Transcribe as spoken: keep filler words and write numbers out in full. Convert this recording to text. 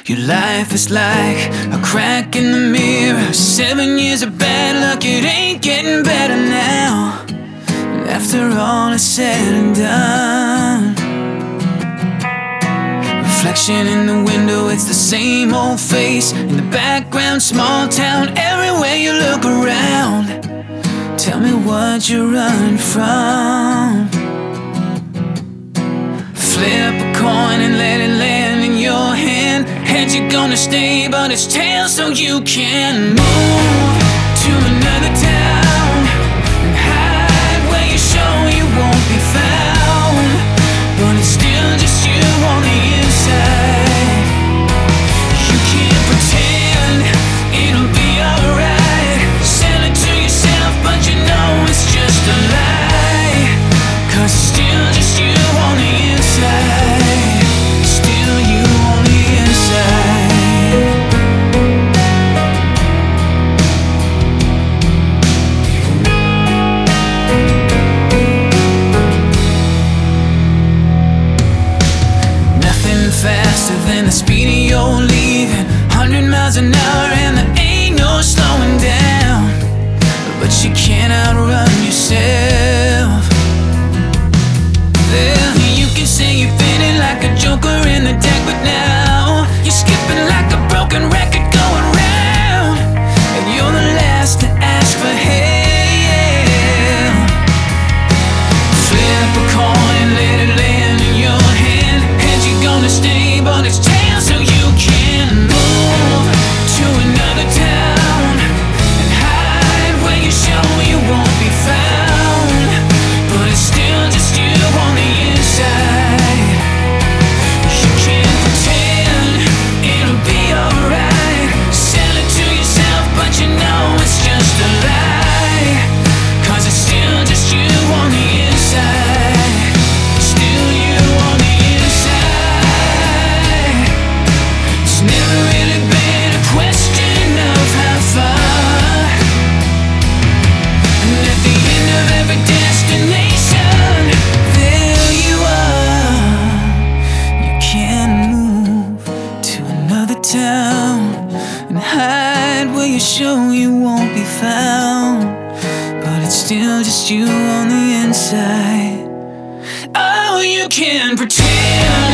Your life is like a crack in the mirror. Seven years of bad luck, it ain't getting better now. And after all is said and done, reflection in the window, it's the same old face. In the background, small town, everywhere you look around. Tell me what you're running from. Flip a coin and let it land in your hand. Heads you're gonna stay, but it's tails so you can move to another town and hide where you show you won't be found. But it's still just you on the inside. You can't pretend it'll be alright. Sell it to yourself, but you know it's just a lie. Cause it's still just you on the inside. Still you on the inside. Nothing faster than the speed of your leaving. Hundred miles an hour and there ain't no slowing down. But you can't outrun yourself. Well, you can say you're feeling like a joker in the deck, but now you're skipping like a broken record going round. And you're the last to ask for help. Flip a coin and let it land in your hand. Heads you're gonna stay, but it's tails so you can move to another town and hide where you show you won't be found. But it's still just you on the inside. You can't pretend it'll be alright. Sell it to yourself, but you know it's just a lie. Cause it's still just you on the inside. Still you on the inside. It's never really been a question of how far. And at the end of every destination, there you are. You can move to another town and hide where you show you won't be found. But it's still just you on the inside. Oh, you can pretend